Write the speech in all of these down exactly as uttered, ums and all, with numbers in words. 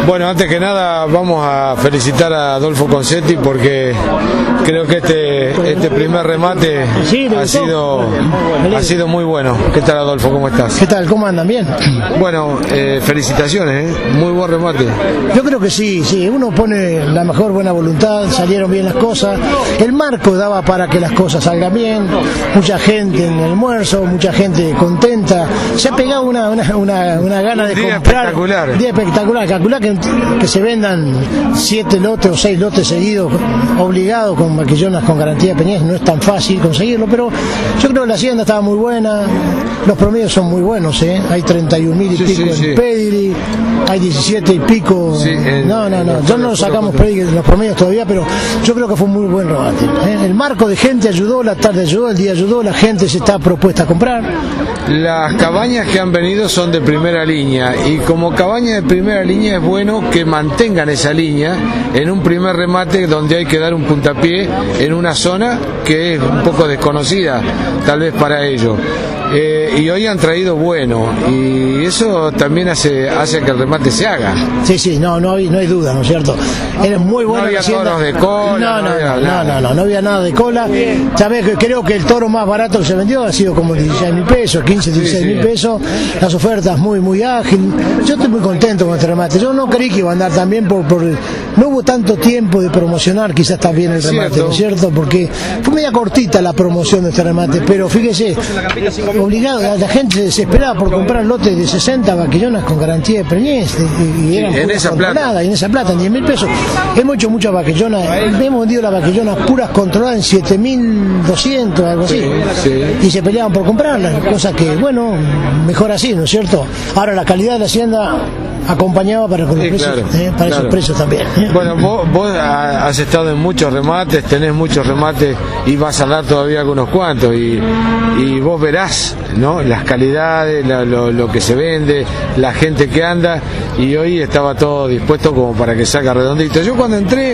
Bueno, antes que nada vamos a felicitar a Adolfo Concetti porque creo que este este primer remate ha sido ha sido muy bueno. ¿Qué tal, Adolfo? ¿Cómo estás? ¿Qué tal? ¿Cómo andan? ¿Bien? Bueno, eh, felicitaciones, ¿eh? Muy buen remate. Yo creo que sí, sí, uno pone la mejor buena voluntad, salieron bien las cosas, el marco daba para que las cosas salgan bien, mucha gente en el almuerzo, mucha gente contenta, se ha pegado una, una, una, una gana de día comprar. Espectacular. Día espectacular, calcular que, que se vendan siete lotes o seis lotes seguidos, obligados con vaquillonas con garantía de peñez, no es tan fácil conseguirlo, pero yo creo que la hacienda estaba muy buena, los promedios son muy buenos, ¿eh? Hay treinta y un mil y sí, pico sí, en sí. pedigree, hay diecisiete y pico, sí, en, no, no, no, yo no sacamos pedigree, los promedios todavía, pero yo creo que fue un muy buen remate, ¿eh? El marco de gente ayudó, la tarde ayudó, el día ayudó, la gente se está propuesta a comprar. Las cabañas que han venido son de primera línea y como cabaña de primera línea es bueno que mantengan esa línea en un primer remate donde hay que dar un puntapié en una zona que es un poco desconocida tal vez para ellos. Eh, y hoy han traído bueno y eso también hace hace que el remate se haga. Sí, sí, no, no hay, no hay duda, ¿no es cierto? Era muy buena. No había toros de cola. No, no, no, había no, nada. no, no, no, no había nada de cola. Sabés que creo que el toro más barato que se vendió ha sido como dieciséis mil pesos, quince, dieciséis mil Sí, sí. pesos. Las ofertas muy, muy ágil. Yo estoy muy contento con este remate. Yo no creí que iba a andar tan bien por, por no hubo tanto tiempo de promocionar quizás también el remate, Cierto. ¿no es cierto? Porque fue media cortita la promoción de este remate, pero fíjese, obligado, la gente se desesperaba por comprar lotes de sesenta vaquillonas con garantía de preñez y, y eran en puras esa controladas, plata. y en esa plata, en diez mil pesos. Hemos hecho muchas vaquillonas, hemos vendido las vaquillonas puras controladas en siete mil doscientos, algo así, Sí, sí. y se peleaban por comprarlas, cosa que, bueno, mejor así, ¿no es cierto? Ahora la calidad de la hacienda acompañaba para, con los Sí, precios, claro, eh, para claro. esos precios también. ¿eh? Bueno, vos, vos has estado en muchos remates, tenés muchos remates y vas a dar todavía con unos cuantos y, y vos verás, ¿no? Las calidades, la, lo, lo que se vende, la gente que anda y hoy estaba todo dispuesto como para que salga redondito. Yo cuando entré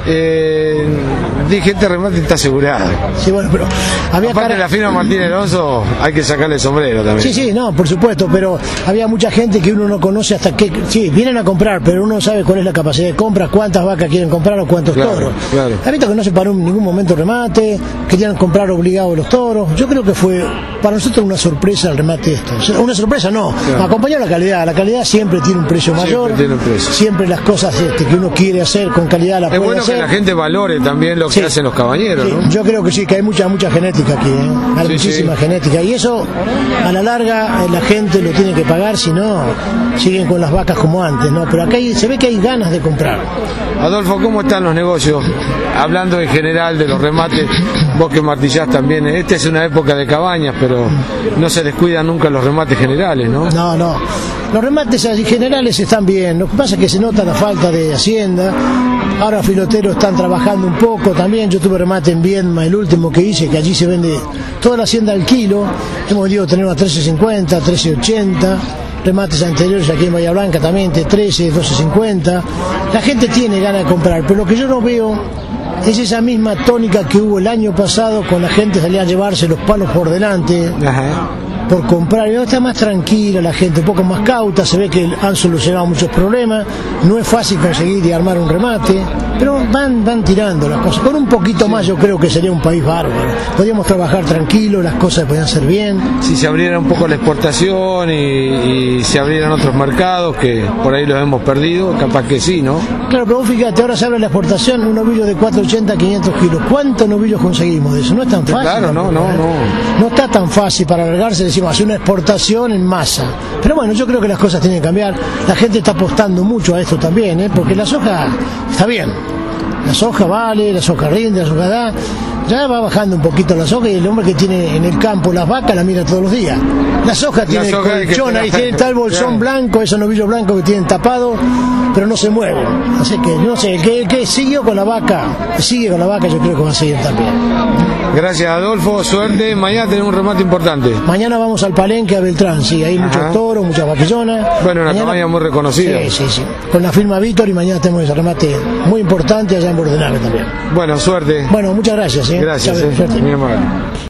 eh, dije, este remate está asegurado. Sí, bueno, pero había Aparte cara- de la firma Martín Alonso, hay que sacarle el sombrero también. Sí, sí, no, por supuesto, pero había mucha gente que uno no conoce hasta que, sí, vienen a comprar, pero uno no sabe cuál es la capacidad de compra, cuántas vacas quieren comprar o cuántos Claro, toros. claro. Ha visto que no se paró en ningún momento remate, querían comprar obligados los toros. Yo creo que fue para nosotros una sorpresa el remate esto. O sea, una sorpresa no, Claro. acompañó la calidad. La calidad siempre tiene un precio Siempre mayor, tiene un precio. siempre las cosas este, que uno quiere hacer con calidad la Es puede bueno hacer. que la gente valore también lo que Sí. hacen los caballeros, Sí, ¿no? yo creo que sí, que hay mucha mucha genética aquí, ¿eh? Hay Sí, muchísima sí. genética y eso a la larga eh, la gente lo tiene que pagar, si no siguen con las vacas como antes, ¿no? Pero acá hay- se ve que hay ganas de comprar. Adolfo, ¿cómo están los negocios? Hablando en general de los remates, vos que martillás también, esta es una época de cabañas, pero no se descuidan nunca los remates generales, ¿no? No, no. Los remates así generales están bien. Lo que pasa es que se nota la falta de hacienda. Ahora filoteros están trabajando un poco también. Yo tuve remate en Viedma, el último que hice, que allí se vende toda la hacienda al kilo. Hemos vendido tener a trece cincuenta, trece ochenta. Remates anteriores aquí en Bahía Blanca también de trece, doce cincuenta. La gente tiene ganas de comprar, pero lo que yo no veo es esa misma tónica que hubo el año pasado con la gente salía a llevarse los palos por delante Ajá. por comprar. Y ahora está más tranquila la gente, un poco más cauta, se ve que han solucionado muchos problemas, no es fácil conseguir y armar un remate, pero van van tirando las cosas. Con un poquito más yo creo que sería un país bárbaro. Podríamos trabajar tranquilo, las cosas podrían ser bien. Si se abriera un poco la exportación y, y se abrieran otros mercados que por ahí los hemos perdido, capaz que sí, ¿no? Claro, pero vos fíjate, ahora se abre la exportación, un novillo de cuatrocientos ochenta, quinientos kilos. ¿Cuántos novillos conseguimos de eso? No es tan fácil. Claro, no, no, no. No está tan fácil para alargarse, decimos, hacer una exportación en masa. Pero bueno, yo creo que las cosas tienen que cambiar. La gente está apostando mucho a esto también, ¿eh? Porque la soja está bien. La soja vale, la soja rinde, la soja da. Ya va bajando un poquito la soja y el hombre que tiene en el campo las vacas la mira todos los días. La soja tiene soja hay que colchón, ahí esperar. tiene tal bolsón Claro. blanco, esos novillos blancos que tienen tapado, pero no se mueven. Así que, no sé, el que, el que siguió con la vaca, sigue con la vaca, yo creo que va a seguir también. Gracias, Adolfo, suerte. Mañana tenemos un remate importante. Mañana vamos al Palenque a Beltrán, sí, hay Ajá. muchos toros, muchas vaquillonas. Bueno, una Mañana- cabaña muy reconocida. Sí, sí, sí. Con la firma Víctor y mañana tenemos ese remate muy importante allá en Bordenave también. Bueno, suerte. Bueno, muchas gracias. ¿eh? Gracias, Chao, eh, suerte. muy amable.